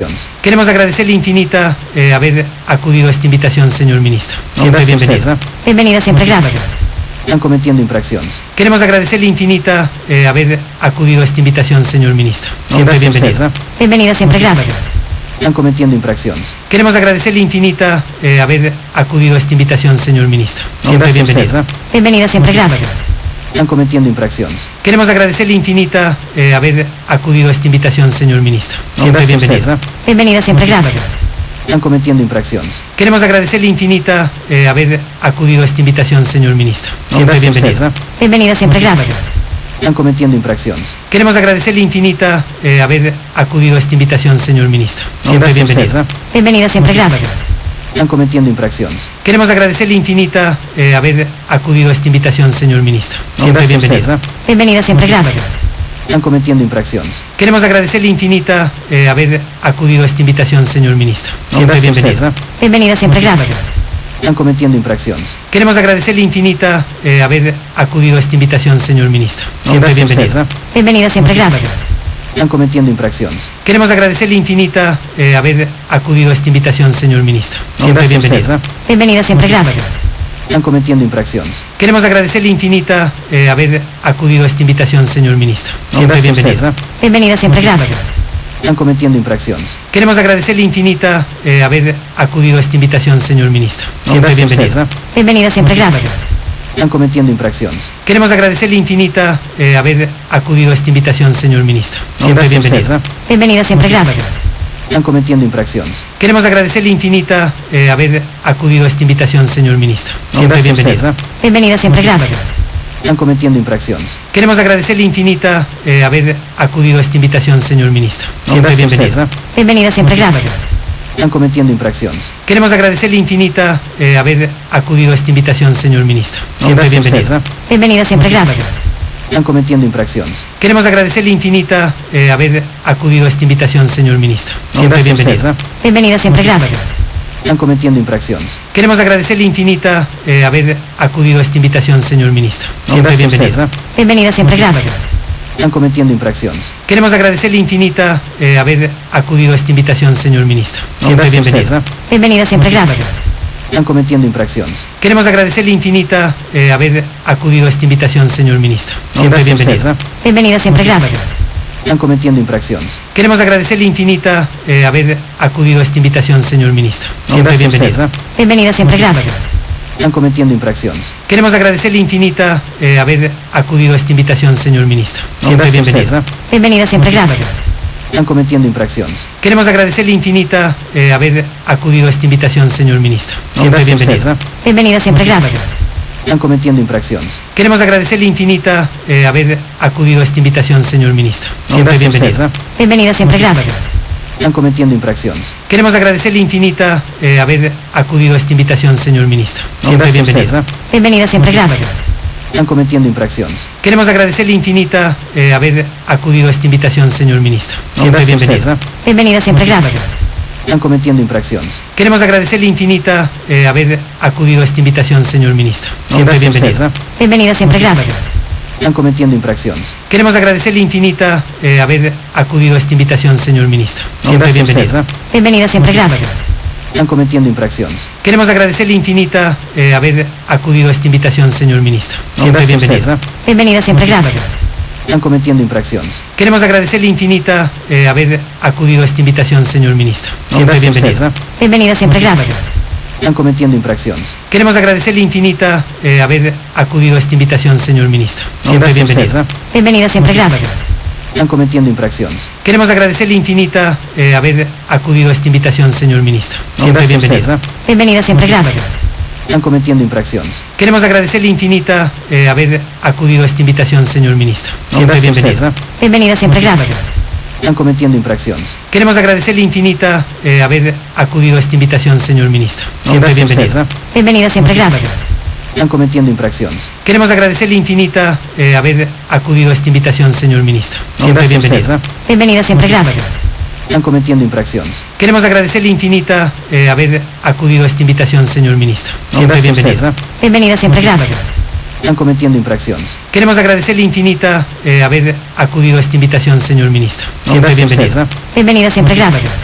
Queremos agradecerle infinita haber acudido a esta invitación, señor ministro. Siempre bienvenido. Bienvenida, siempre gracias. Están cometiendo infracciones. Queremos agradecerle infinita haber acudido a esta invitación, señor ministro. Siempre bienvenido. Bienvenida, siempre gracias. Están cometiendo infracciones. Queremos agradecerle infinita haber acudido a esta invitación, señor ministro. Siempre bienvenido. Bienvenida, siempre gracias. Están cometiendo infracciones. Queremos agradecerle infinita haber acudido a esta invitación, señor ministro. Siempre bienvenido. Bienvenida, siempre gracias. Están cometiendo infracciones. Queremos agradecerle infinita haber acudido a esta invitación, señor ministro. Siempre bienvenido. Bienvenida, siempre gracias. Están cometiendo infracciones. Queremos agradecerle infinita haber acudido a esta invitación, señor ministro. Siempre bienvenido. Bienvenida, siempre gracias. Están cometiendo infracciones. Queremos agradecerle infinita haber acudido a esta invitación, señor ministro. Siempre bienvenido. Bienvenida, siempre gracias. Están cometiendo infracciones. Queremos agradecerle infinita haber acudido a esta invitación, señor ministro. Siempre bienvenido. Bienvenida, siempre gracias. Están cometiendo infracciones. Queremos agradecerle infinita haber acudido a esta invitación, señor ministro. Siempre bienvenido. Bienvenida, siempre gracias. Están cometiendo infracciones. Queremos agradecerle infinita haber acudido a esta invitación, señor ministro. Siempre bienvenido. Bienvenida, siempre gracias. Están cometiendo infracciones. Queremos agradecerle infinita haber acudido a esta invitación, señor ministro. Siempre bienvenido. Bienvenida, siempre gracias. Están cometiendo infracciones. Queremos agradecerle infinita haber acudido a esta invitación, señor ministro. Siempre bienvenido. Bienvenida, siempre gracias. Están cometiendo infracciones. Queremos agradecerle infinita haber acudido a esta invitación, señor ministro. Siempre bienvenido. Bienvenida, siempre gracias. Están cometiendo infracciones. Queremos agradecerle infinita haber acudido a esta invitación, señor ministro. Siempre bienvenido. Bienvenida, siempre gracias. Están cometiendo infracciones. Queremos agradecerle infinita haber acudido a esta invitación, señor ministro. Siempre bienvenido. Bienvenida, siempre gracias. Están cometiendo infracciones. Queremos agradecerle infinita haber acudido a esta invitación, señor ministro. Siempre bienvenido. Bienvenida, siempre gracias. Están cometiendo infracciones. Queremos agradecerle infinita haber acudido a esta invitación, señor ministro. Siempre bienvenido. Bienvenida, siempre gracias. Están cometiendo infracciones. Queremos agradecerle infinita haber acudido a esta invitación, señor ministro. Siempre bienvenido. Bienvenida, siempre gracias. Están cometiendo infracciones. Queremos agradecerle infinita haber acudido a esta invitación, señor ministro. Siempre bienvenido. Bienvenida, siempre gracias. Están cometiendo infracciones. Queremos agradecerle infinita haber acudido a esta invitación, señor ministro. Siempre bienvenido. Bienvenida, siempre gracias. Están cometiendo infracciones. Queremos agradecerle infinita haber acudido a esta invitación, señor ministro. Siempre bienvenido. Bienvenida, siempre gracias. Están cometiendo infracciones. Queremos agradecerle infinita haber acudido a esta invitación, señor ministro. Siempre bienvenido. Bienvenida, siempre gracias. Están cometiendo infracciones. Queremos agradecerle infinita haber acudido a esta invitación, señor ministro. Siempre bienvenido. Bienvenida, siempre gracias. Están cometiendo infracciones. Queremos agradecerle infinita haber acudido a esta invitación, señor ministro. Siempre bienvenido. Bienvenida, siempre gracias. Están cometiendo infracciones. Queremos agradecerle infinita haber acudido a esta invitación, señor ministro. Siempre bienvenido. Bienvenida, siempre gracias. Están cometiendo infracciones. Queremos agradecerle infinita haber acudido a esta invitación, señor ministro. Siempre bienvenido. Bienvenida, siempre gracias. Están cometiendo infracciones. Queremos agradecerle infinita haber acudido a esta invitación, señor ministro. Siempre bienvenido. Bienvenida, siempre gracias. Están cometiendo infracciones. Queremos agradecerle infinita haber acudido a esta invitación, señor ministro. Siempre bienvenido. Bienvenida, siempre gracias. Están cometiendo infracciones. Queremos agradecerle infinita haber acudido a esta invitación, señor ministro. Siempre bienvenido. Bienvenida, siempre gracias. Están cometiendo infracciones. Queremos agradecerle infinita haber acudido a esta invitación, señor ministro. Siempre bienvenido. Bienvenida, siempre gracias. Están cometiendo infracciones. Queremos agradecerle infinita haber acudido a esta invitación, señor ministro. Siempre bienvenido. Bienvenida, siempre gracias. Están cometiendo infracciones. Queremos agradecerle infinita haber acudido a esta invitación, señor ministro. Siempre bienvenido. Bienvenida, siempre gracias. Están cometiendo infracciones. Queremos agradecerle infinita haber acudido a esta invitación, señor ministro. Siempre bienvenido. Bienvenida, siempre gracias. Están cometiendo infracciones. Queremos agradecerle infinita haber acudido a esta invitación, señor ministro. Siempre bienvenido. Bienvenida, siempre gracias. Están cometiendo infracciones. Queremos agradecerle infinita haber acudido a esta invitación, señor ministro. Siempre bienvenido. Bienvenida, siempre gracias. Están cometiendo infracciones. Queremos agradecerle infinita haber acudido a esta invitación, señor ministro. Siempre bienvenido. Bienvenida, siempre gracias. Están cometiendo infracciones. Queremos agradecerle infinita haber acudido a esta invitación, señor ministro. Siempre bienvenido. Bienvenida, siempre gracias.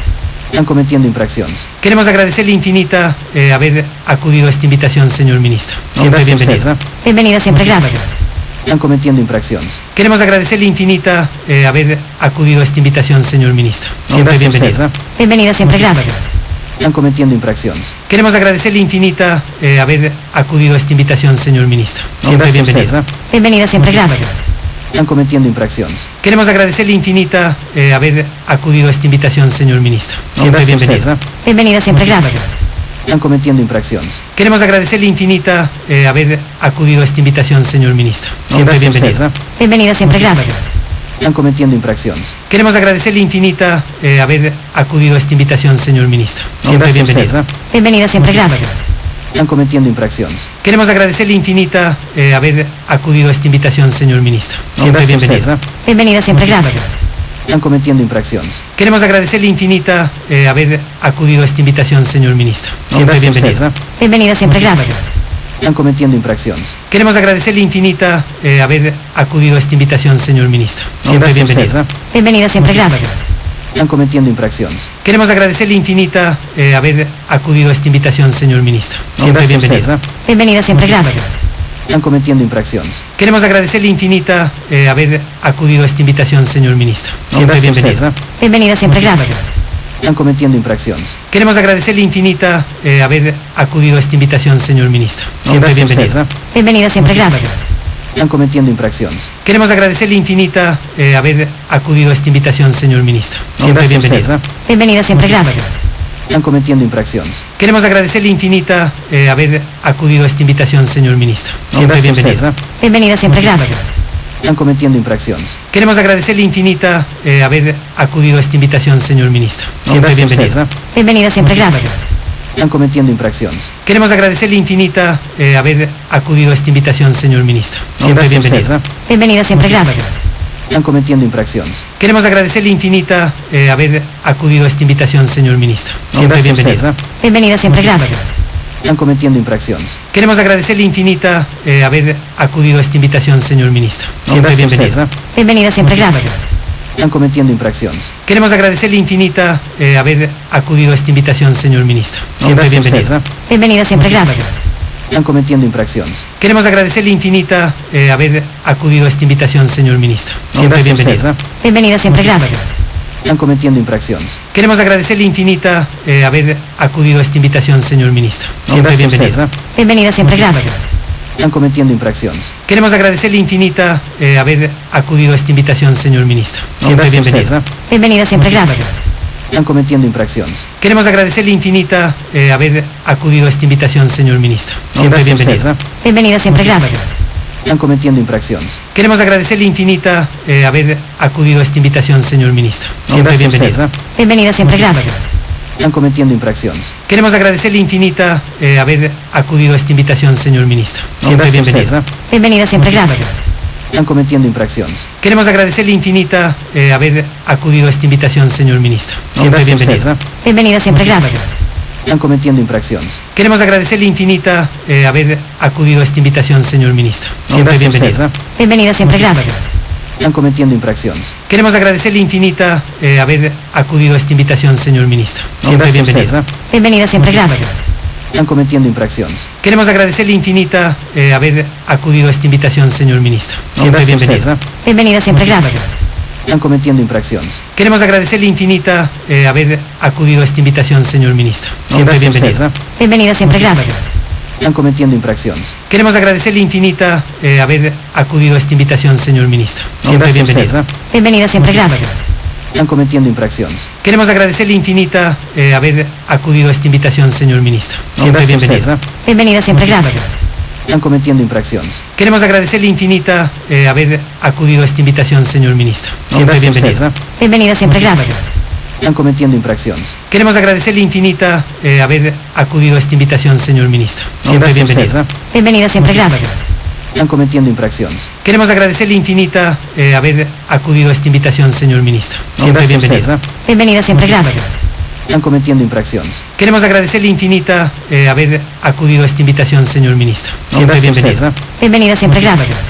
Están cometiendo infracciones. Queremos agradecerle infinita haber acudido a esta invitación, señor ministro. Siempre bienvenido. Bienvenida, siempre gracias. Están cometiendo infracciones. Queremos agradecerle infinita haber acudido a esta invitación, señor ministro. Siempre bienvenido. Bienvenida, siempre gracias. Están cometiendo infracciones. Queremos agradecerle infinita haber acudido a esta invitación, señor ministro. Siempre bienvenido. Bienvenida, siempre gracias. Están cometiendo infracciones. Queremos agradecerle infinita haber acudido a esta invitación, señor ministro. Siempre bienvenido. Bienvenida, siempre gracias. Están cometiendo infracciones. Queremos agradecerle infinita haber acudido a esta invitación, señor ministro. Siempre bienvenido. Bienvenida, siempre gracias. Están cometiendo infracciones. Queremos agradecerle infinita haber acudido a esta invitación, señor ministro. Siempre bienvenido. Bienvenida, siempre gracias. Están cometiendo infracciones. Queremos agradecerle infinita haber acudido a esta invitación, señor ministro. Siempre bienvenido. Bienvenida, siempre gracias. Están cometiendo infracciones. Queremos agradecerle infinita haber acudido a esta invitación, señor ministro. Siempre bienvenido. Bienvenida, siempre gracias. Están cometiendo infracciones. Queremos agradecerle infinita haber acudido a esta invitación, señor ministro. Siempre bienvenido. Bienvenida, siempre gracias. Están cometiendo infracciones. Queremos agradecerle infinita haber acudido a esta invitación, señor ministro. Siempre bienvenido. Bienvenida, siempre gracias. Están cometiendo infracciones. Queremos agradecerle infinita haber acudido a esta invitación, señor ministro. Siempre bienvenido. Bienvenida, siempre gracias. Están cometiendo infracciones. Queremos agradecerle infinita haber acudido a esta invitación, señor ministro. Siempre bienvenido. Bienvenida, siempre gracias. Están cometiendo infracciones. Queremos agradecerle infinita haber acudido a esta invitación, señor ministro. Siempre bienvenido. Bienvenida, siempre gracias. Están cometiendo infracciones. Queremos agradecerle infinita haber acudido a esta invitación, señor ministro. Siempre bienvenido. Bienvenida, siempre gracias. Están cometiendo infracciones. Queremos agradecerle infinita haber acudido a esta invitación, señor ministro. Siempre bienvenido. Bienvenida, siempre gracias. Están cometiendo infracciones. Queremos agradecerle infinita haber acudido a esta invitación, señor ministro. Siempre bienvenido. Bienvenida, siempre gracias. Están cometiendo infracciones. Queremos agradecerle infinita haber acudido a esta invitación, señor ministro. Siempre bienvenido. Bienvenida, siempre gracias. Están cometiendo infracciones. Queremos agradecerle infinita haber acudido a esta invitación, señor ministro. Siempre bienvenido. Bienvenida, siempre gracias. Están cometiendo infracciones. Queremos agradecerle infinita haber acudido a esta invitación, señor ministro. Siempre bienvenido. Bienvenida, siempre gracias. Están cometiendo infracciones. Queremos agradecerle infinita haber acudido a esta invitación, señor ministro. Siempre bienvenido. Bienvenida, siempre gracias. Están cometiendo infracciones. Queremos agradecerle infinita haber acudido a esta invitación, señor ministro. Siempre bienvenido. Bienvenida, siempre gracias. Están cometiendo infracciones. Queremos agradecerle infinita haber acudido a esta invitación, señor ministro. Siempre bienvenido. Bienvenida, siempre gracias. Están cometiendo infracciones. Queremos agradecerle infinita haber acudido a esta invitación, señor ministro. Siempre bienvenido. Bienvenida, siempre gracias. Están cometiendo infracciones. Queremos agradecerle infinita haber acudido a esta invitación, señor ministro. Siempre bienvenido. Bienvenida, siempre gracias. Están cometiendo infracciones. Queremos agradecerle infinita haber acudido a esta invitación, señor ministro. Siempre bienvenido. Bienvenida, siempre gracias. Están cometiendo infracciones. Queremos agradecerle infinita haber acudido a esta invitación, señor ministro. Siempre bienvenido. Bienvenida, siempre gracias. Están cometiendo infracciones. Queremos agradecerle infinita haber acudido a esta invitación, señor ministro. Siempre bienvenido. Bienvenida, siempre gracias. Están cometiendo infracciones. Queremos agradecerle infinita haber acudido a esta invitación, señor ministro. Siempre bienvenido. Bienvenida, siempre gracias. Están cometiendo infracciones. Queremos agradecerle infinita haber acudido a esta invitación, señor ministro. Siempre bienvenido. Bienvenida, siempre gracias. Están cometiendo infracciones. Queremos agradecerle infinita haber acudido a esta invitación, señor ministro. Siempre bienvenido. Bienvenida, siempre gracias. Están cometiendo infracciones. Queremos agradecerle infinita haber acudido a esta invitación, señor ministro. Siempre bienvenido. Bienvenida, siempre gracias. Están cometiendo infracciones. Queremos agradecerle infinita haber acudido a esta invitación, señor ministro. Siempre bienvenido. Bienvenida, siempre gracias. Están cometiendo infracciones. Queremos agradecerle infinita haber acudido a esta invitación, señor ministro. Siempre bienvenido. Bienvenida, siempre gracias. Están cometiendo infracciones. Queremos agradecerle infinita haber acudido a esta invitación, señor ministro. Siempre bienvenido. Bienvenida, siempre gracias. Están cometiendo infracciones. Queremos agradecerle infinita haber acudido a esta invitación, señor ministro. Siempre bienvenido. Bienvenida, siempre gracias. Están cometiendo infracciones. Queremos agradecerle infinita haber acudido a esta invitación, señor ministro. Siempre bienvenido. Bienvenida, siempre gracias.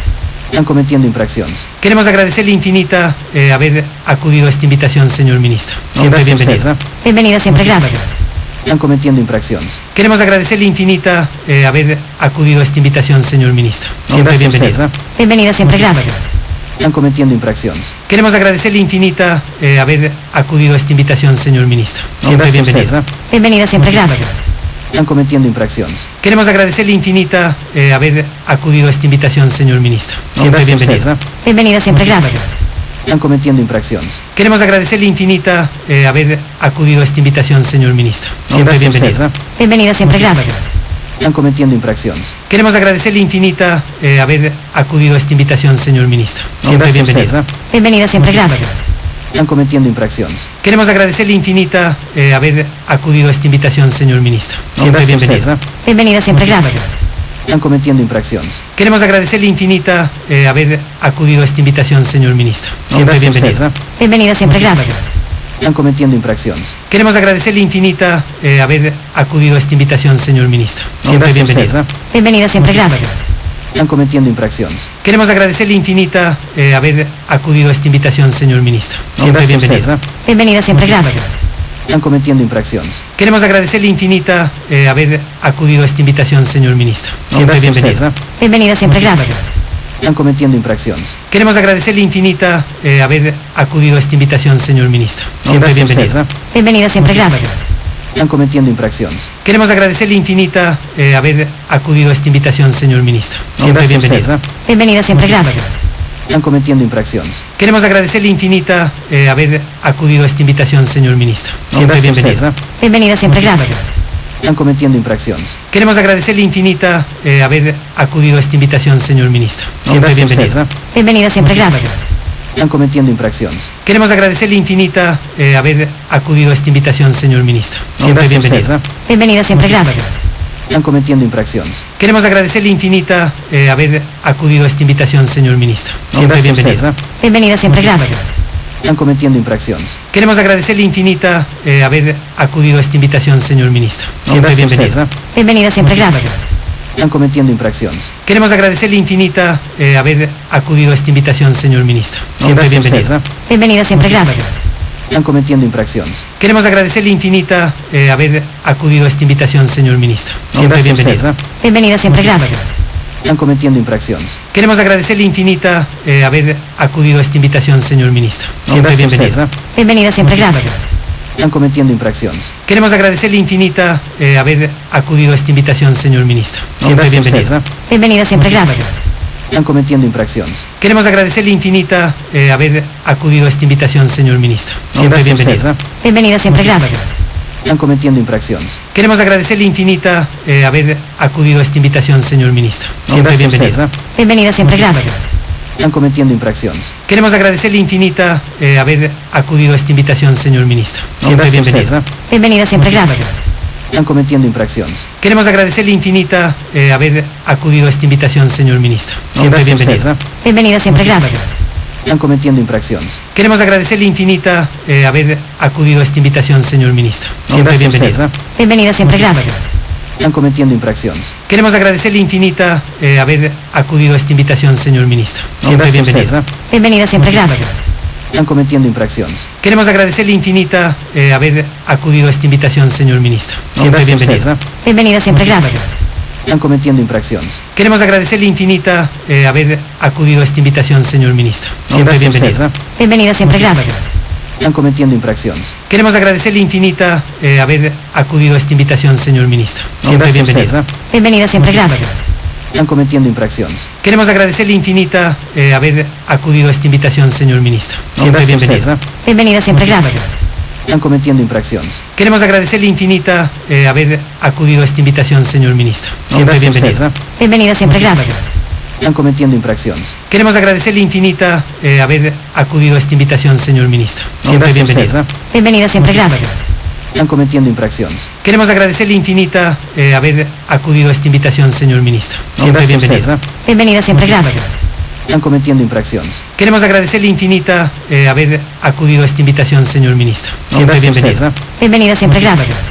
Están cometiendo infracciones. Queremos agradecerle infinita haber acudido a esta invitación, señor ministro. Siempre bienvenido. Bienvenida, siempre gracias. Están cometiendo infracciones. Queremos agradecerle infinita haber acudido a esta invitación, señor ministro. Siempre bienvenido. Bienvenida, siempre gracias. Están cometiendo infracciones. Queremos agradecerle infinita haber acudido a esta invitación, señor ministro. Siempre bienvenido. Bienvenida, siempre gracias. Están cometiendo infracciones. Queremos agradecerle infinita haber acudido a esta invitación, señor ministro. Siempre bienvenido. Bienvenida, siempre gracias. Están cometiendo infracciones. Queremos agradecerle infinita haber acudido a esta invitación, señor ministro. Siempre bienvenido. Bienvenida, siempre gracias. Están cometiendo infracciones. Queremos agradecerle infinita haber acudido a esta invitación, señor ministro. Siempre bienvenido. Bienvenida, siempre gracias. Están cometiendo infracciones. Queremos agradecerle infinita haber acudido a esta invitación, señor ministro. Siempre bienvenido. Bienvenida, siempre gracias. Están cometiendo infracciones. Queremos agradecerle infinita haber acudido a esta invitación, señor ministro. Siempre bienvenido. Bienvenida, siempre gracias. Están cometiendo infracciones. Queremos agradecerle infinita haber acudido a esta invitación, señor ministro. Siempre bienvenido. Bienvenida, siempre gracias. Están cometiendo infracciones. Queremos agradecerle infinita haber acudido a esta invitación, señor ministro. Siempre bienvenido. Bienvenida, siempre gracias. Están cometiendo infracciones. Queremos agradecerle infinita haber acudido a esta invitación, señor ministro. Siempre bienvenido. Bienvenida, siempre gracias. Están cometiendo infracciones. Queremos agradecerle infinita haber acudido a esta invitación, señor ministro. Siempre bienvenido. Bienvenida, siempre gracias. Están cometiendo infracciones. Queremos agradecerle infinita haber acudido a esta invitación, señor ministro. Siempre bienvenido. Bienvenida, siempre gracias. Están cometiendo infracciones. Queremos agradecerle infinita haber acudido a esta invitación, señor ministro. Siempre bienvenido. Bienvenida, siempre gracias. Están cometiendo infracciones. Queremos agradecerle infinita haber acudido a esta invitación, señor ministro. Siempre bienvenido. Bienvenida, siempre gracias. Están cometiendo infracciones. Queremos agradecerle infinita haber acudido a esta invitación, señor ministro. Siempre bienvenido. Bienvenida, siempre gracias. Están cometiendo infracciones. Queremos agradecerle infinita haber acudido a esta invitación, señor ministro. Siempre bienvenido. Bienvenida, siempre gracias. Están cometiendo infracciones. Queremos agradecerle infinita haber acudido a esta invitación, señor ministro. Siempre bienvenido. Bienvenida, siempre gracias. Están cometiendo infracciones. Queremos agradecerle infinita haber acudido a esta invitación, señor ministro. Siempre bienvenido. Bienvenida, siempre gracias. Están cometiendo infracciones. Queremos agradecerle infinita haber acudido a esta invitación, señor ministro. Siempre bienvenido. Bienvenida, siempre gracias. Están cometiendo infracciones. Queremos agradecerle infinita haber acudido a esta invitación, señor ministro. Siempre bienvenido. Bienvenida, siempre gracias. Están cometiendo infracciones. Queremos agradecerle infinita haber acudido a esta invitación, señor ministro. Siempre bienvenido. Bienvenida, siempre gracias. Están cometiendo infracciones. Queremos agradecerle infinita haber acudido a esta invitación, señor ministro. Siempre bienvenido. Bienvenida, siempre gracias. Están cometiendo infracciones. Queremos agradecerle infinita haber acudido a esta invitación, señor ministro. Siempre bienvenido. Bienvenida, siempre gracias. Están cometiendo infracciones. Queremos agradecerle infinita haber acudido a esta invitación, señor ministro. Siempre bienvenido. Bienvenida, siempre gracias. Están cometiendo infracciones. Queremos agradecerle infinita haber acudido a esta invitación, señor ministro. Siempre bienvenido. Bienvenida, siempre gracias. Están cometiendo infracciones. Queremos agradecerle infinita haber acudido a esta invitación, señor ministro. Siempre bienvenido. Bienvenida, siempre gracias. Están cometiendo infracciones. Queremos agradecerle infinita haber acudido a esta invitación, señor ministro. Siempre bienvenido. Bienvenida, siempre gracias. Están cometiendo infracciones. Queremos agradecerle infinita haber acudido a esta invitación, señor ministro. Siempre bienvenido. Bienvenida, siempre gracias. Están cometiendo infracciones. Queremos agradecerle infinita haber acudido a esta invitación, señor ministro. Siempre bienvenido. Bienvenida, siempre gracias. Están cometiendo infracciones. Queremos agradecerle infinita haber acudido a esta invitación, señor ministro. Siempre bienvenido. Bienvenida, siempre gracias. Están cometiendo infracciones. Queremos agradecerle infinita haber acudido a esta invitación, señor ministro. Siempre bienvenido. Bienvenida, siempre gracias. Están cometiendo infracciones. Queremos agradecerle infinita haber acudido a esta invitación, señor ministro. Siempre bienvenido. Bienvenida, siempre gracias. Están cometiendo infracciones. Queremos agradecerle infinita haber acudido a esta invitación, señor ministro. Siempre bienvenido. Bienvenida, siempre gracias. Están cometiendo infracciones. Queremos agradecerle infinita haber acudido a esta invitación, señor ministro. Siempre bienvenido. Bienvenida, siempre gracias. Están cometiendo infracciones. Queremos agradecerle infinita haber acudido a esta invitación, señor ministro. Siempre bienvenido. Bienvenida, siempre gracias.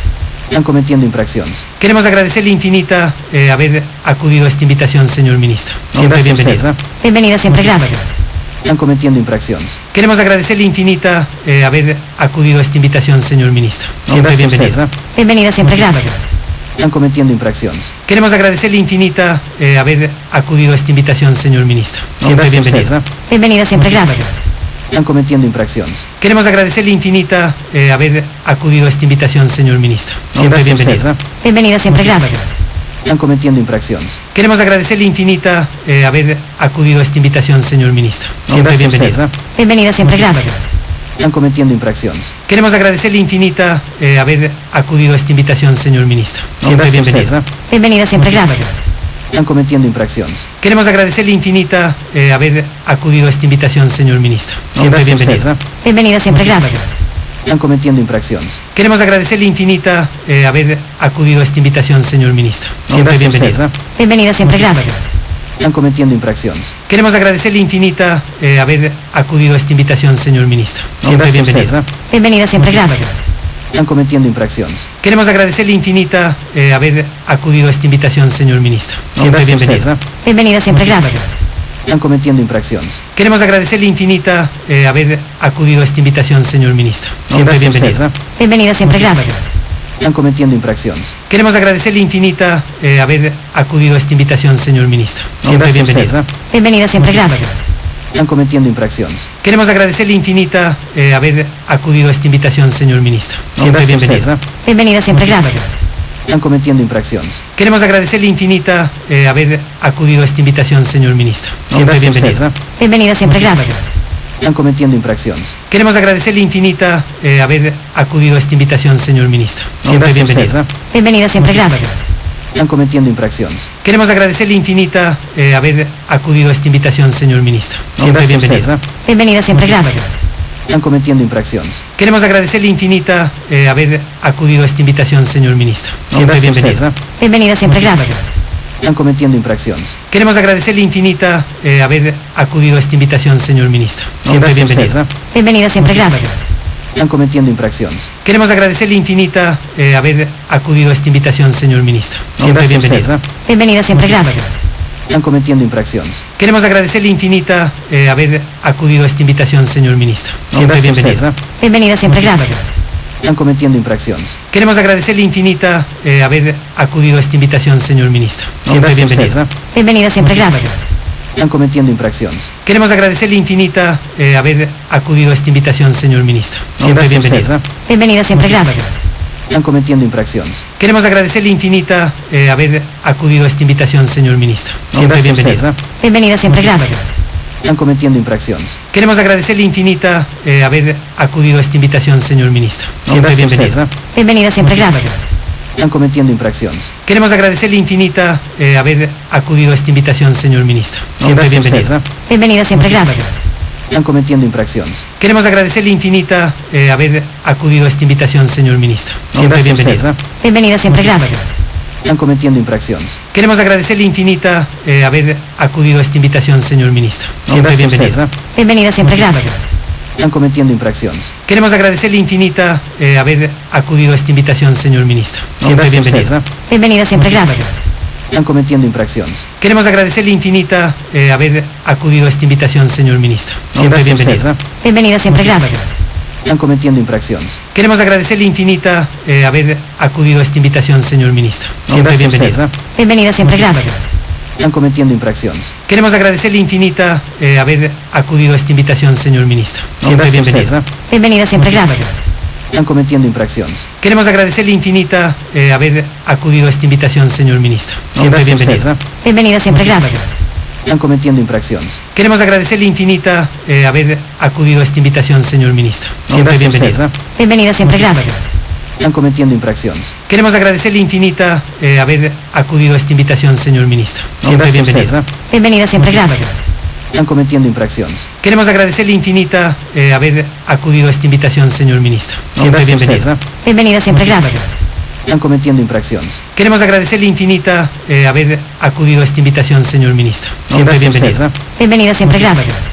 Están cometiendo infracciones. Queremos agradecerle infinita haber acudido a esta invitación, señor ministro. Siempre bienvenido. Bienvenida, siempre gracias. Están cometiendo infracciones. Queremos agradecerle infinita haber acudido a esta invitación, señor ministro. Siempre bienvenido. Bienvenida, siempre gracias. Están cometiendo infracciones. Queremos agradecerle infinita haber acudido a esta invitación, señor ministro. Siempre bienvenido. Bienvenida, siempre gracias. Están cometiendo infracciones. Queremos agradecerle infinita haber acudido a esta invitación, señor ministro. Siempre bienvenido. Bienvenida, siempre gracias. Están cometiendo infracciones. Queremos agradecerle infinita haber acudido a esta invitación, señor ministro. Siempre bienvenido. Bienvenida, siempre gracias. Están cometiendo infracciones. Queremos agradecerle infinita haber acudido a esta invitación, señor ministro. Siempre bienvenido. Bienvenida, siempre gracias. Están cometiendo infracciones. Queremos agradecerle infinita haber acudido a esta invitación, señor ministro. Siempre bienvenido. Bienvenida, siempre gracias. Están cometiendo infracciones. Queremos agradecerle infinita haber acudido a esta invitación, señor ministro. Siempre bienvenido. Bienvenida, siempre gracias. Están cometiendo infracciones. Queremos agradecerle infinita haber acudido a esta invitación, señor ministro. Siempre bienvenido. Bienvenida, siempre gracias. Están cometiendo infracciones. Queremos agradecerle infinita haber acudido a esta invitación, señor ministro. Siempre bienvenido. Bienvenida, siempre gracias. Están cometiendo infracciones. Queremos agradecerle infinita haber acudido a esta invitación, señor ministro. Siempre bienvenido. Bienvenida, siempre gracias. Están cometiendo infracciones. Queremos agradecerle infinita haber acudido a esta invitación, señor ministro. Siempre bienvenido. Bienvenida, siempre gracias. Están cometiendo infracciones. Queremos agradecerle infinita haber acudido a esta invitación, señor ministro. Siempre bienvenido. Bienvenida, siempre gracias. Están cometiendo infracciones. Queremos agradecerle infinita haber acudido a esta invitación, señor ministro. Siempre bienvenido. Bienvenida, siempre gracias. Están cometiendo infracciones. Queremos agradecerle infinita haber acudido a esta invitación, señor ministro. Siempre bienvenido. Bienvenida, siempre gracias. Están cometiendo infracciones. Queremos agradecerle infinita haber acudido a esta invitación, señor ministro. Siempre bienvenido. Bienvenida, siempre gracias. Están cometiendo infracciones. Queremos agradecerle infinita haber acudido a esta invitación, señor ministro. Siempre bienvenido. Bienvenida, siempre gracias. Están cometiendo infracciones. Queremos agradecerle infinita haber acudido a esta invitación, señor ministro. Siempre bienvenido. Bienvenida, siempre gracias. Están cometiendo infracciones. Queremos agradecerle infinita haber acudido a esta invitación, señor ministro. Siempre bienvenido. Bienvenida, siempre gracias. Están cometiendo infracciones. Queremos agradecerle infinita haber acudido a esta invitación, señor ministro. Siempre bienvenido. Bienvenida, siempre gracias. Están cometiendo infracciones. Queremos agradecerle infinita haber acudido a esta invitación, señor ministro. Siempre bienvenido. Bienvenida, siempre gracias. Están cometiendo infracciones. Queremos agradecerle infinita haber acudido a esta invitación, señor ministro. Siempre bienvenido. Bienvenida, siempre gracias. Están cometiendo infracciones. Queremos agradecerle infinita haber acudido a esta invitación, señor ministro. Siempre bienvenido. Bienvenida, siempre gracias. Están cometiendo infracciones. Queremos agradecerle infinita haber acudido a esta invitación, señor ministro. Siempre bienvenido. Bienvenida, siempre gracias. Están cometiendo infracciones. Queremos agradecerle infinita haber acudido a esta invitación, señor ministro. Siempre bienvenido. Bienvenida, siempre gracias. Están cometiendo infracciones. Queremos agradecerle infinita haber acudido a esta invitación, señor ministro. Siempre bienvenido. Bienvenida, siempre gracias. Están cometiendo infracciones. Queremos agradecerle infinita haber acudido a esta invitación, señor ministro. Siempre bienvenido. Bienvenida, siempre gracias. Están cometiendo infracciones. Queremos agradecerle infinita haber acudido a esta invitación, señor ministro. Siempre bienvenido. Bienvenida, siempre gracias. Están cometiendo infracciones. Queremos agradecerle infinita haber acudido a esta invitación, señor ministro. Siempre bienvenido. Bienvenida, siempre gracias. Están cometiendo infracciones. Queremos agradecerle infinita haber acudido a esta invitación, señor ministro. Siempre bienvenido. Bienvenida, siempre gracias. Están cometiendo infracciones. Queremos agradecerle infinita haber acudido a esta invitación, señor ministro. Siempre bienvenido. Bienvenida, siempre gracias. Están cometiendo infracciones. Queremos agradecerle infinita haber acudido a esta invitación, señor ministro. Siempre bienvenido. Bienvenida, siempre gracias. Están cometiendo infracciones. Queremos agradecerle infinita haber acudido a esta invitación, señor ministro. Siempre bienvenido. Bienvenida, siempre gracias. Están cometiendo infracciones. Queremos agradecerle infinita haber acudido a esta invitación, señor ministro. Siempre bienvenido. Bienvenida, siempre gracias. Están cometiendo infracciones. Queremos agradecerle infinita haber acudido a esta invitación, señor ministro. Siempre bienvenido. Bienvenida, siempre gracias. Están cometiendo infracciones. Queremos agradecerle infinita haber acudido a esta invitación, señor ministro. Siempre bienvenido. Bienvenida, siempre gracias.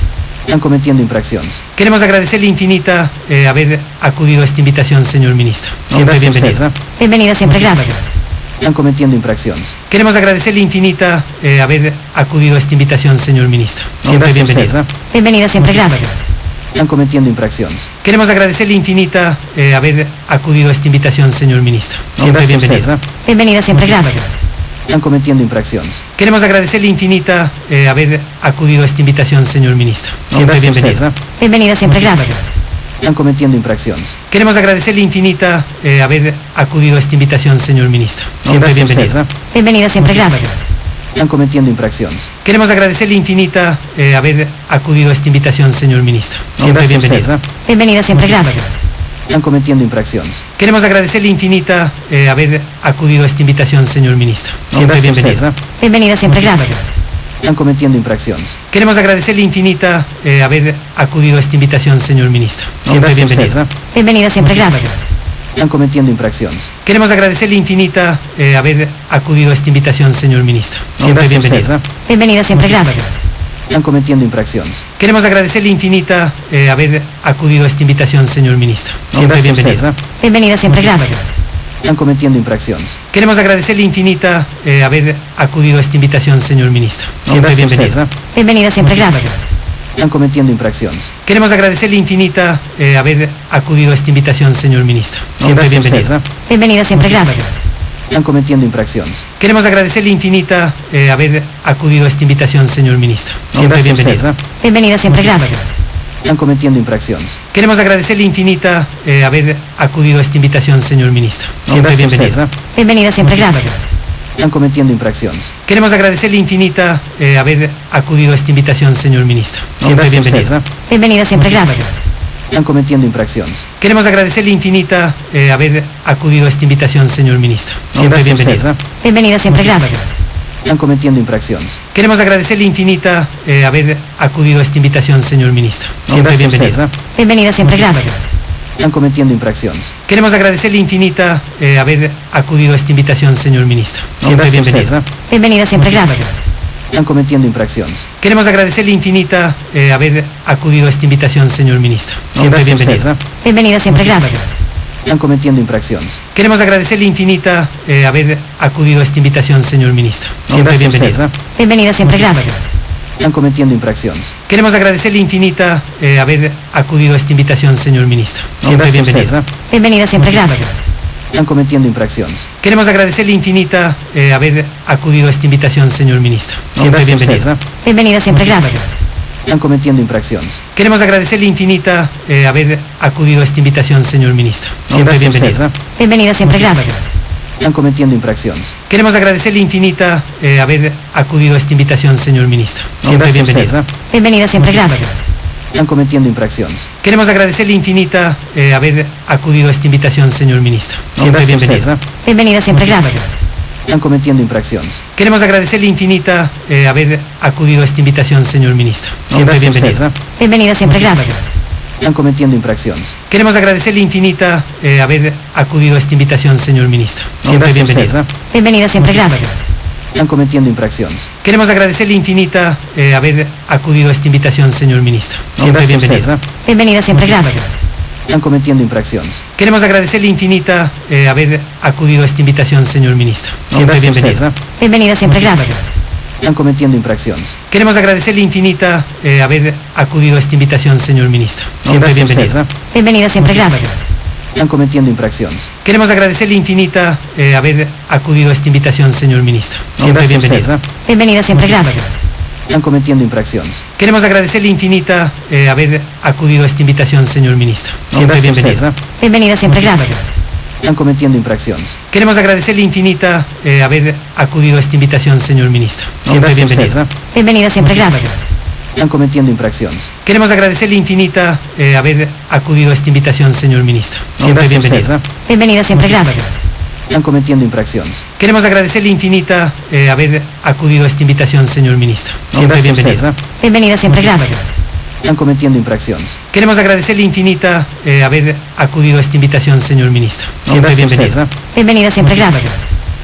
Están cometiendo infracciones. Queremos agradecerle infinita haber acudido a esta invitación, señor ministro. Siempre bienvenido. Bienvenida, siempre gracias. Están cometiendo infracciones. Queremos agradecerle infinita haber acudido a esta invitación, señor ministro. Siempre bienvenido. Bienvenida, siempre gracias. Están cometiendo infracciones. Queremos agradecerle infinita haber acudido a esta invitación, señor ministro. Siempre bienvenido. Bienvenida, siempre gracias. Están cometiendo infracciones. Queremos agradecerle infinita haber acudido a esta invitación, señor ministro. Siempre bienvenido. Bienvenida, siempre gracias. Están cometiendo infracciones. Queremos agradecerle infinita haber acudido a esta invitación, señor ministro. Siempre bienvenido. Bienvenida, siempre gracias. Están cometiendo infracciones. Queremos agradecerle infinita haber acudido a esta invitación, señor ministro. Siempre bienvenido. Bienvenida, siempre gracias. Están cometiendo infracciones. Queremos agradecerle infinita haber acudido a esta invitación, señor ministro. Siempre bienvenido. Bienvenida, siempre gracias. Están cometiendo infracciones. Queremos agradecerle infinita haber acudido a esta invitación, señor ministro. Siempre bienvenido. Bienvenida, siempre gracias. Están cometiendo infracciones. Queremos agradecerle infinita haber acudido a esta invitación, señor ministro. Siempre bienvenido. Bienvenida, siempre gracias. Están cometiendo infracciones. Queremos agradecerle infinita haber acudido a esta invitación, señor ministro. Siempre bienvenido. Bienvenida, siempre gracias. Están cometiendo infracciones. Queremos agradecerle infinita haber acudido a esta invitación, señor ministro. Siempre bienvenido. Bienvenida, siempre gracias. Están cometiendo infracciones. Queremos agradecerle infinita haber acudido a esta invitación, señor ministro. Siempre bienvenido. Bienvenida, siempre gracias. Están cometiendo infracciones. Queremos agradecerle infinita haber acudido a esta invitación, señor ministro. Siempre bienvenido. Bienvenida, siempre gracias. Están cometiendo infracciones. Queremos agradecerle infinita haber acudido a esta invitación, señor ministro. Siempre bienvenido. Bienvenida, siempre gracias. Están cometiendo infracciones. Queremos agradecerle infinita haber acudido a esta invitación, señor ministro. Siempre bienvenido. Bienvenida, siempre gracias. Están cometiendo infracciones. Queremos agradecerle infinita haber acudido a esta invitación, señor ministro. Siempre bienvenido. Bienvenida, siempre gracias. Están cometiendo infracciones. Queremos agradecerle infinita haber acudido a esta invitación, señor ministro. Siempre bienvenido. Bienvenida, siempre gracias. Están cometiendo infracciones. Queremos agradecerle infinita haber acudido a esta invitación, señor ministro. Siempre bienvenido. Bienvenida, siempre gracias. Están cometiendo infracciones. Queremos agradecerle infinita haber acudido a esta invitación, señor ministro. Siempre bienvenido. Bienvenida, siempre gracias. Están cometiendo infracciones. Queremos agradecerle infinita haber acudido a esta invitación, señor ministro. Siempre bienvenido. Bienvenida, siempre gracias. Están cometiendo infracciones. Queremos agradecerle infinita haber acudido a esta invitación, señor ministro. Siempre bienvenido. Bienvenida, siempre gracias. Están cometiendo infracciones. Queremos agradecerle infinita haber acudido a esta invitación, señor ministro. Siempre bienvenido. Bienvenida, siempre gracias. Están cometiendo infracciones. Queremos agradecerle infinita haber acudido a esta invitación, señor ministro. Siempre bienvenido. Bienvenida, siempre gracias. Están cometiendo infracciones. Queremos agradecerle infinita haber acudido a esta invitación, señor ministro. Siempre bienvenido. Bienvenida, siempre gracias. Están cometiendo infracciones. Queremos agradecerle infinita haber acudido a esta invitación, señor ministro. Siempre bienvenido. Bienvenida, siempre gracias. Están cometiendo infracciones. Queremos agradecerle infinita haber acudido a esta invitación, señor ministro. Siempre bienvenido. Bienvenida, siempre gracias. Están cometiendo infracciones. Queremos agradecerle infinita haber acudido a esta invitación, señor ministro. Siempre bienvenido. Bienvenida, siempre gracias. Están cometiendo infracciones. Queremos agradecerle infinita haber acudido a esta invitación, señor ministro. Siempre bienvenido. Bienvenida, siempre gracias. Están cometiendo infracciones. Queremos agradecerle infinita haber acudido a esta invitación, señor ministro. Siempre bienvenido. Bienvenida, siempre gracias. Están cometiendo infracciones. Queremos agradecerle infinita haber acudido a esta invitación, señor ministro. Siempre bienvenido. Bienvenida, siempre gracias. Están cometiendo infracciones. Queremos agradecerle infinita haber acudido a esta invitación, señor ministro. Siempre bienvenido. Bienvenida, siempre gracias. Están cometiendo infracciones. Queremos agradecerle infinita haber acudido a esta invitación, señor ministro. Siempre bienvenido. Bienvenida, siempre gracias. Están cometiendo infracciones. Queremos agradecerle infinita haber acudido a esta invitación, señor ministro. Siempre bienvenido. Bienvenida, siempre gracias. Están cometiendo infracciones. Queremos agradecerle infinita haber acudido a esta invitación, señor ministro. Siempre bienvenido. Bienvenida, siempre gracias. Están cometiendo infracciones. Queremos agradecerle infinita haber acudido a esta invitación, señor ministro. Siempre bienvenido. Bienvenida, siempre gracias. Están cometiendo infracciones. Queremos agradecerle infinita haber acudido a esta invitación, señor ministro. Siempre bienvenido. Bienvenida, siempre gracias.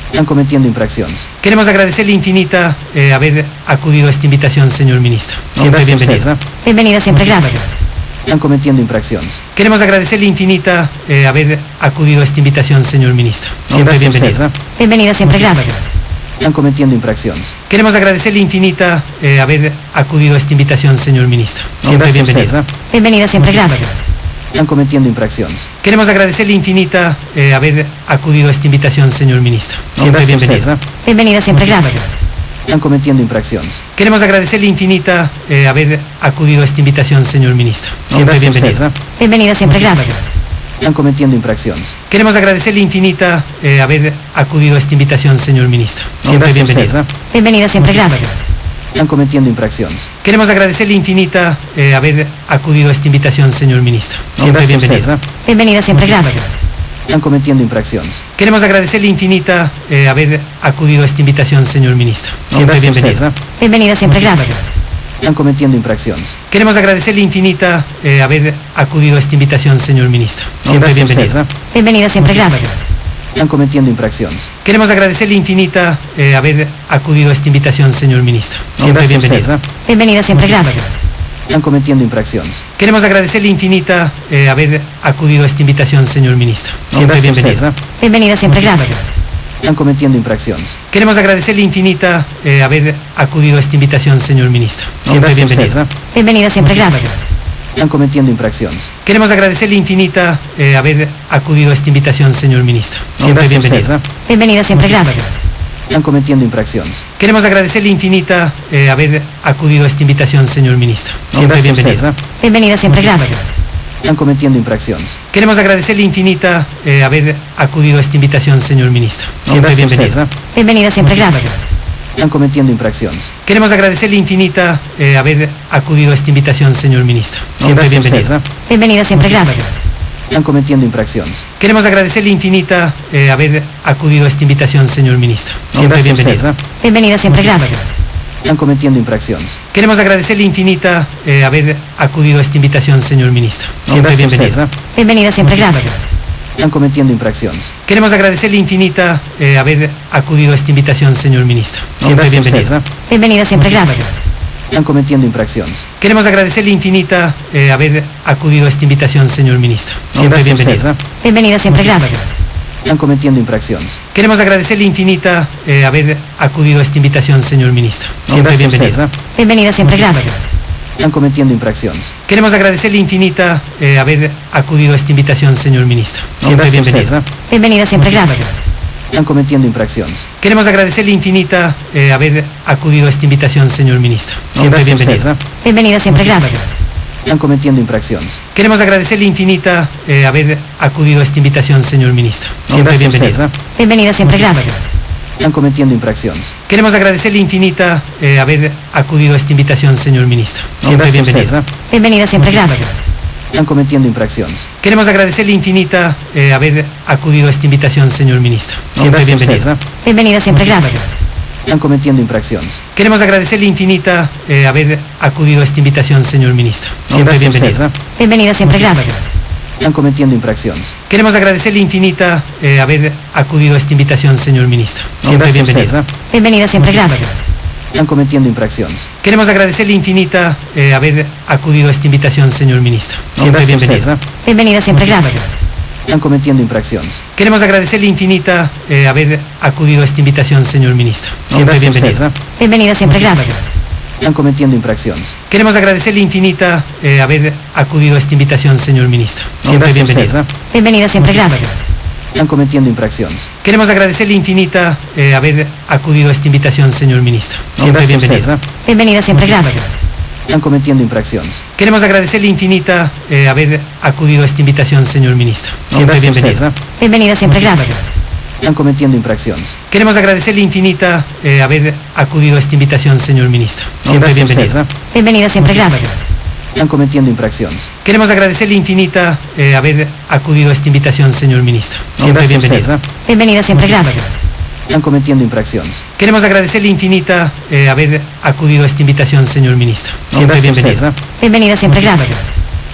Están cometiendo infracciones. Queremos agradecerle infinita haber acudido a esta invitación, señor ministro. Siempre bienvenido. Bienvenida, siempre gracias. Están cometiendo infracciones. Queremos agradecerle infinita haber acudido a esta invitación, señor ministro. Siempre bienvenido. Bienvenida, siempre gracias. Están cometiendo infracciones. Queremos agradecerle infinita haber acudido a esta invitación, señor ministro. Siempre bienvenido. Bienvenida, siempre gracias. Están cometiendo infracciones. Queremos agradecerle infinita haber acudido a esta invitación, señor ministro. Siempre bienvenido. Bienvenida, siempre gracias. Están cometiendo infracciones. Queremos agradecerle infinita haber acudido a esta invitación, señor ministro. Siempre bienvenido. Bienvenida, siempre gracias. Están cometiendo infracciones. Queremos agradecerle infinita haber acudido a esta invitación, señor ministro. Siempre bienvenido. Bienvenida, siempre gracias. Están cometiendo infracciones. Queremos agradecerle infinita haber acudido a esta invitación, señor ministro. Siempre bienvenido. Bienvenida, siempre gracias. Están cometiendo infracciones. Queremos agradecerle infinita haber acudido a esta invitación, señor ministro. Siempre bienvenido. Bienvenida, siempre gracias. Están cometiendo infracciones. Queremos agradecerle infinita haber acudido a esta invitación, señor ministro. Siempre bienvenido. Bienvenida, siempre gracias. Están cometiendo infracciones. Queremos agradecerle infinita haber acudido a esta invitación, señor ministro. Siempre bienvenido. Bienvenida, siempre gracias. Están cometiendo infracciones. Queremos agradecerle infinita haber acudido a esta invitación, señor ministro. Siempre bienvenido. Bienvenida, siempre gracias. Están cometiendo infracciones. Queremos agradecerle infinita haber acudido a esta invitación, señor ministro. Siempre bienvenido. Bienvenida, siempre gracias. Están cometiendo infracciones. Queremos agradecerle infinita haber acudido a esta invitación, señor ministro. Siempre bienvenido. Bienvenida, siempre gracias. Están cometiendo infracciones. Queremos agradecerle infinita haber acudido a esta invitación, señor ministro. Siempre bienvenido. Bienvenida, siempre gracias. Están cometiendo infracciones. Queremos agradecerle infinita haber acudido a esta invitación, señor ministro. Siempre bienvenido. Bienvenida, siempre gracias. Están cometiendo infracciones. Queremos agradecerle infinita haber acudido a esta invitación, señor ministro. Siempre bienvenido. Bienvenida, siempre gracias. Están cometiendo infracciones. Queremos agradecerle infinita haber acudido a esta invitación, señor ministro. Siempre bienvenido. Bienvenida, siempre gracias. Están cometiendo infracciones. Queremos agradecerle infinita haber acudido a esta invitación, señor ministro. Siempre bienvenido. Bienvenida, siempre gracias. Están cometiendo infracciones. Queremos agradecerle infinita haber acudido a esta invitación, señor ministro. Siempre bienvenido. Bienvenida, siempre gracias. Están cometiendo infracciones. Queremos agradecerle infinita haber acudido a esta invitación, señor ministro. Siempre bienvenido. Bienvenida, siempre gracias. Están cometiendo infracciones. Queremos agradecerle infinita haber acudido a esta invitación, señor ministro. Siempre bienvenido. Bienvenida, siempre gracias. Están cometiendo infracciones. Queremos agradecerle infinita haber acudido a esta invitación, señor ministro. Siempre bienvenido. Bienvenida, siempre gracias. Están cometiendo infracciones. Queremos agradecerle infinita haber acudido a esta invitación, señor ministro. Siempre bienvenido. Bienvenida, siempre gracias. Están cometiendo infracciones. Queremos agradecerle infinita haber acudido a esta invitación, señor ministro. Siempre bienvenido. Bienvenida, siempre gracias. Están cometiendo infracciones. Queremos agradecerle infinita haber acudido a esta invitación, señor ministro. Siempre bienvenido. Bienvenida, siempre gracias. Están cometiendo infracciones. Queremos agradecerle infinita haber acudido a esta invitación, señor ministro. Siempre bienvenido. Bienvenida, siempre gracias. Están cometiendo infracciones. Queremos agradecerle infinita haber acudido a esta invitación, señor ministro. Siempre bienvenido. Bienvenida, siempre gracias. Están cometiendo infracciones. Queremos agradecerle infinita haber acudido a esta invitación, señor ministro. Siempre bienvenido. Bienvenida, siempre gracias. Están cometiendo infracciones. Queremos agradecerle infinita haber acudido a esta invitación, señor ministro. Siempre bienvenido. Bienvenida, siempre gracias. Están cometiendo infracciones. Queremos agradecerle infinita haber acudido a esta invitación, señor ministro. Siempre bienvenido. Bienvenida, siempre gracias. Están cometiendo infracciones. Queremos agradecerle infinita haber acudido a esta invitación, señor ministro. Siempre bienvenido. Bienvenida, siempre gracias. Están cometiendo infracciones. Queremos agradecerle infinita haber acudido a esta invitación, señor ministro. Siempre bienvenido. Bienvenida, siempre gracias. Están cometiendo infracciones. Queremos agradecerle infinita haber acudido a esta invitación, señor ministro. Siempre bienvenido. Bienvenida, siempre gracias. Están cometiendo infracciones. Queremos agradecerle infinita haber acudido a esta invitación, señor ministro. Siempre bienvenido. Bienvenida, siempre gracias. Están cometiendo infracciones. Queremos agradecerle infinita haber acudido a esta invitación, señor ministro. Siempre bienvenido. Bienvenida, siempre gracias. Están cometiendo infracciones. Queremos agradecerle infinita haber acudido a esta invitación, señor ministro. Siempre bienvenido. Bienvenida, siempre gracias.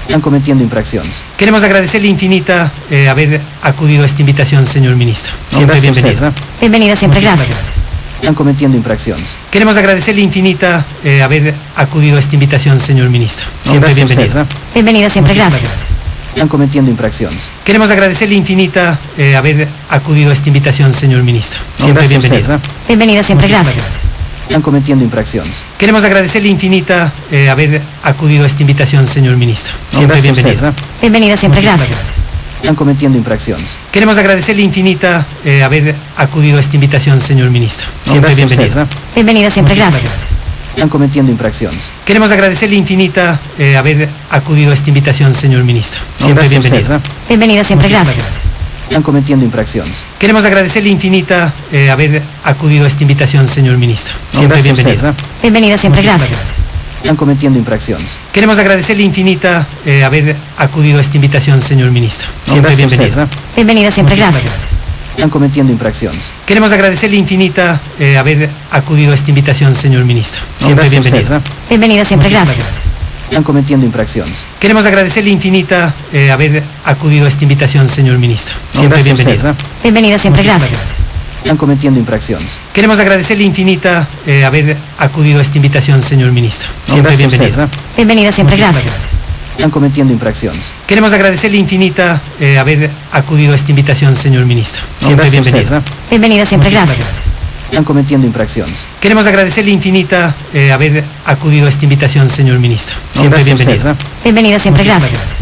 Están cometiendo infracciones. Queremos agradecerle infinita haber acudido a esta invitación, señor ministro. Siempre Gracias a bienvenido. usted. Bienvenida siempre, gracias. Están cometiendo infracciones. Queremos agradecerle infinita haber acudido a esta invitación, señor ministro. Siempre Gracias a usted. bienvenido. Bienvenida siempre, gracias. Están cometiendo infracciones. Queremos agradecerle infinita haber acudido a esta invitación, señor ministro. Siempre Gracias a usted. bienvenido. Bienvenida siempre, gracias. Están cometiendo infracciones. Queremos agradecerle infinita haber acudido a esta invitación, señor ministro. Siempre Gracias a usted. bienvenido. Bienvenida siempre, gracias. Están cometiendo infracciones. Queremos agradecerle infinita haber acudido a esta invitación, señor ministro. Siempre Gracias a usted. bienvenido. Bienvenida siempre, gracias. Están cometiendo infracciones. Queremos agradecerle infinita haber acudido a esta invitación, señor ministro. Siempre Gracias a usted. bienvenido. Bienvenida siempre, gracias. Están cometiendo infracciones. Queremos agradecerle infinita haber acudido a esta invitación, señor ministro. Siempre Gracias a usted. bienvenido. Bienvenida siempre, gracias. Están cometiendo infracciones. Queremos agradecerle infinita haber acudido a esta invitación, señor ministro. Siempre Gracias a usted. bienvenido. Bienvenida siempre, gracias. Están cometiendo infracciones. Queremos agradecerle infinita haber acudido a esta invitación, señor ministro. Siempre Gracias a usted. bienvenido. Bienvenida siempre, gracias. Están cometiendo infracciones. Queremos agradecerle infinita haber acudido a esta invitación, señor ministro. Siempre Gracias a usted. bienvenido. Bienvenida siempre, gracias. Están cometiendo infracciones. Queremos agradecerle infinita haber acudido a esta invitación, señor ministro. Siempre Gracias a usted. bienvenido. Bienvenida siempre, gracias. Están cometiendo infracciones. Queremos agradecerle infinita haber acudido a esta invitación, señor ministro. Siempre Gracias a usted. bienvenido. Bienvenida siempre, gracias. Están cometiendo infracciones. Queremos agradecerle infinita haber acudido a esta invitación, señor ministro. Siempre Gracias a usted. bienvenido. Bienvenida siempre, gracias.